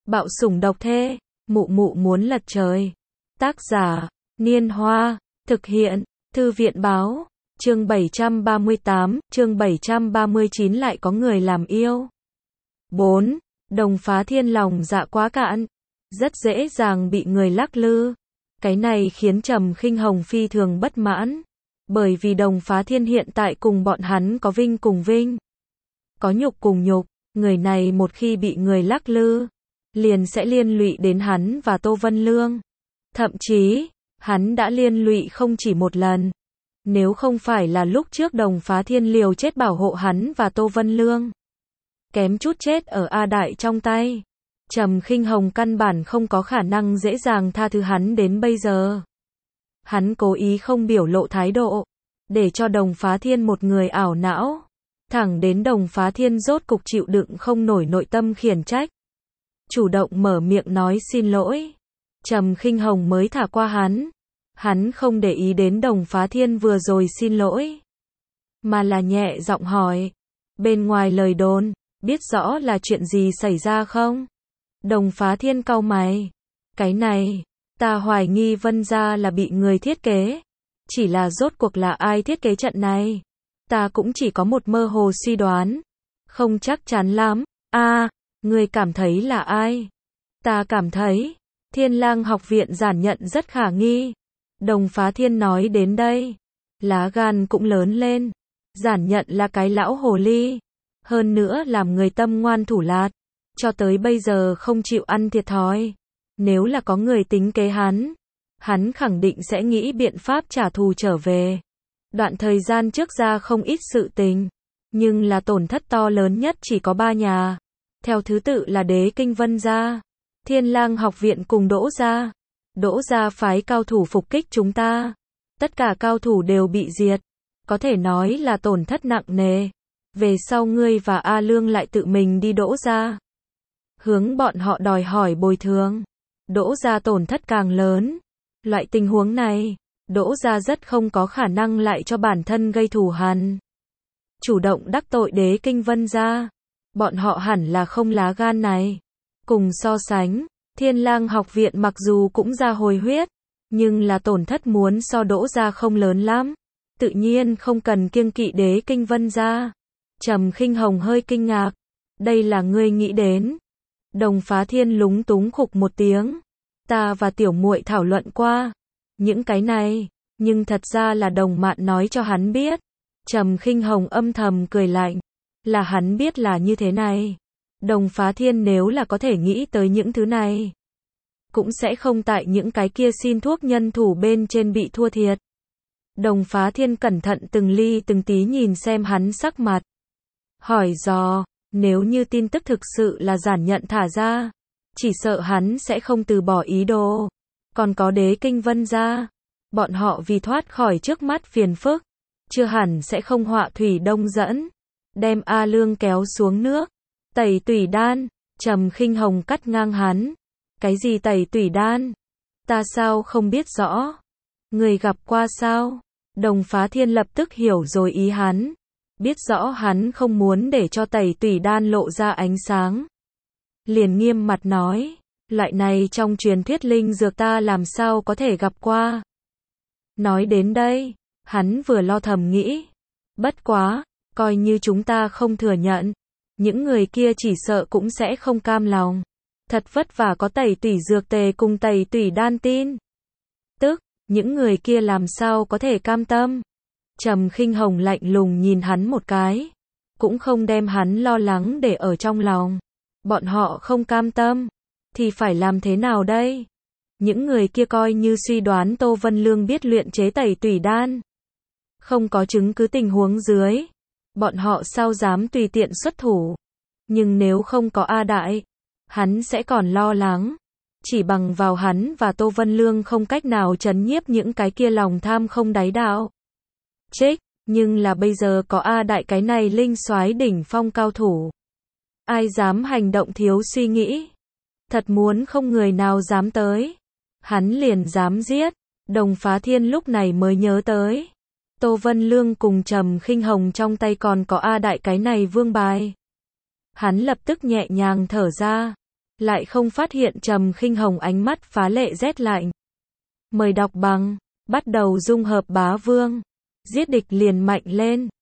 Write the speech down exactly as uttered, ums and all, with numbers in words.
Bạo sủng độc thê, mụ mụ muốn lật trời. Tác giả, Niên Hoa, thực hiện, Thư viện báo, chương bảy trăm ba mươi tám, chương bảy trăm ba mươi chín lại có người làm yêu. bốn. Đồng Phá Thiên lòng dạ quá cạn, rất dễ dàng bị người lắc lư. Cái này khiến Trầm Khinh Hồng phi thường bất mãn, bởi vì Đồng Phá Thiên hiện tại cùng bọn hắn có vinh cùng vinh, có nhục cùng nhục, người này một khi bị người lắc lư, liền sẽ liên lụy đến hắn và Tô Vân Lương. Thậm chí, hắn đã liên lụy không chỉ một lần. Nếu không phải là lúc trước Đồng Phá Thiên liều chết bảo hộ hắn và Tô Vân Lương, kém chút chết ở A Đại trong tay, Trầm Khinh Hồng căn bản không có khả năng dễ dàng tha thứ hắn đến bây giờ. Hắn cố ý không biểu lộ thái độ, để cho Đồng Phá Thiên một người ảo não, thẳng đến Đồng Phá Thiên rốt cục chịu đựng không nổi nội tâm khiển trách, chủ động mở miệng nói xin lỗi, Trầm Khinh Hồng mới thả qua hắn. Hắn không để ý đến Đồng Phá Thiên vừa rồi xin lỗi, mà là nhẹ giọng hỏi, bên ngoài lời đồn, biết rõ là chuyện gì xảy ra không? Đồng Phá Thiên cau mày, cái này, ta hoài nghi Vân gia là bị người thiết kế, chỉ là rốt cuộc là ai thiết kế trận này, ta cũng chỉ có một mơ hồ suy đoán, không chắc chắn lắm. A, à, ngươi cảm thấy là ai? Ta cảm thấy, Thiên Lang học viện giản nhận rất khả nghi. Đồng Phá Thiên nói đến đây, lá gan cũng lớn lên. Giản nhận là cái lão hồ ly, hơn nữa làm người tâm ngoan thủ lạt, cho tới bây giờ không chịu ăn thiệt thòi. Nếu là có người tính kế hắn, hắn khẳng định sẽ nghĩ biện pháp trả thù trở về. Đoạn thời gian trước ra không ít sự tình, nhưng là tổn thất to lớn nhất chỉ có ba nhà. Theo thứ tự là Đế Kinh Vân gia, Thiên Lang học viện cùng Đỗ gia. Đỗ gia phái cao thủ phục kích chúng ta, tất cả cao thủ đều bị diệt, có thể nói là tổn thất nặng nề. Về sau ngươi và A Lương lại tự mình đi Đỗ gia, hướng bọn họ đòi hỏi bồi thường. Đỗ gia tổn thất càng lớn. Loại tình huống này, Đỗ gia rất không có khả năng lại cho bản thân gây thù hằn, chủ động đắc tội Đế Kinh Vân gia. Bọn họ hẳn là không lá gan này. Cùng so sánh, Thiên Lang học viện mặc dù cũng ra hồi huyết, nhưng là tổn thất muốn so Đỗ gia không lớn lắm, tự nhiên không cần kiêng kỵ Đế Kinh Vân gia. Trầm Khinh Hồng hơi kinh ngạc, đây là ngươi nghĩ đến? Đồng Phá Thiên lúng túng khục một tiếng, ta và tiểu muội thảo luận qua những cái này, nhưng thật ra là Đồng Mạn nói cho hắn biết. Trầm Khinh Hồng âm thầm cười lạnh, là hắn biết là như thế này. Đồng Phá Thiên nếu là có thể nghĩ tới những thứ này, cũng sẽ không tại những cái kia xin thuốc nhân thủ bên trên bị thua thiệt. Đồng Phá Thiên cẩn thận từng ly từng tí nhìn xem hắn sắc mặt, hỏi dò, nếu như tin tức thực sự là giản nhận thả ra, chỉ sợ hắn sẽ không từ bỏ ý đồ. Còn có Đế Kinh Vân gia, bọn họ vì thoát khỏi trước mắt phiền phức, chưa hẳn sẽ không họa thủy đông dẫn, đem A Lương kéo xuống nước. Tẩy tủy đan, Trầm Khinh Hồng cắt ngang hắn. Cái gì tẩy tủy đan? Ta sao không biết rõ? Người gặp qua sao? Đồng Phá Thiên lập tức hiểu rồi ý hắn, biết rõ hắn không muốn để cho tẩy tủy đan lộ ra ánh sáng, liền nghiêm mặt nói, loại này trong truyền thuyết linh dược ta làm sao có thể gặp qua. Nói đến đây, hắn vừa lo thầm nghĩ, bất quá, coi như chúng ta không thừa nhận, những người kia chỉ sợ cũng sẽ không cam lòng. Thật vất vả có tẩy tủy dược tề cùng tẩy tủy đan tin, tức, những người kia làm sao có thể cam tâm. Trầm Khinh Hồng lạnh lùng nhìn hắn một cái, cũng không đem hắn lo lắng để ở trong lòng. Bọn họ không cam tâm, thì phải làm thế nào đây? Những người kia coi như suy đoán Tô Vân Lương biết luyện chế tẩy tủy đan, không có chứng cứ tình huống dưới, bọn họ sao dám tùy tiện xuất thủ. Nhưng nếu không có A Đại, hắn sẽ còn lo lắng. Chỉ bằng vào hắn và Tô Vân Lương không cách nào trấn nhiếp những cái kia lòng tham không đáy đạo. Trích, nhưng là bây giờ có A Đại cái này linh soái đỉnh phong cao thủ, ai dám hành động thiếu suy nghĩ? Thật muốn không người nào dám tới, hắn liền dám giết. Đồng Phá Thiên lúc này mới nhớ tới, Tô Vân Lương cùng Trầm Khinh Hồng trong tay còn có A Đại cái này vương bài. Hắn lập tức nhẹ nhàng thở ra, lại không phát hiện Trầm Khinh Hồng ánh mắt phá lệ rét lạnh. Mời đọc bằng, bắt đầu dung hợp bá vương. Giết địch liền mạnh lên.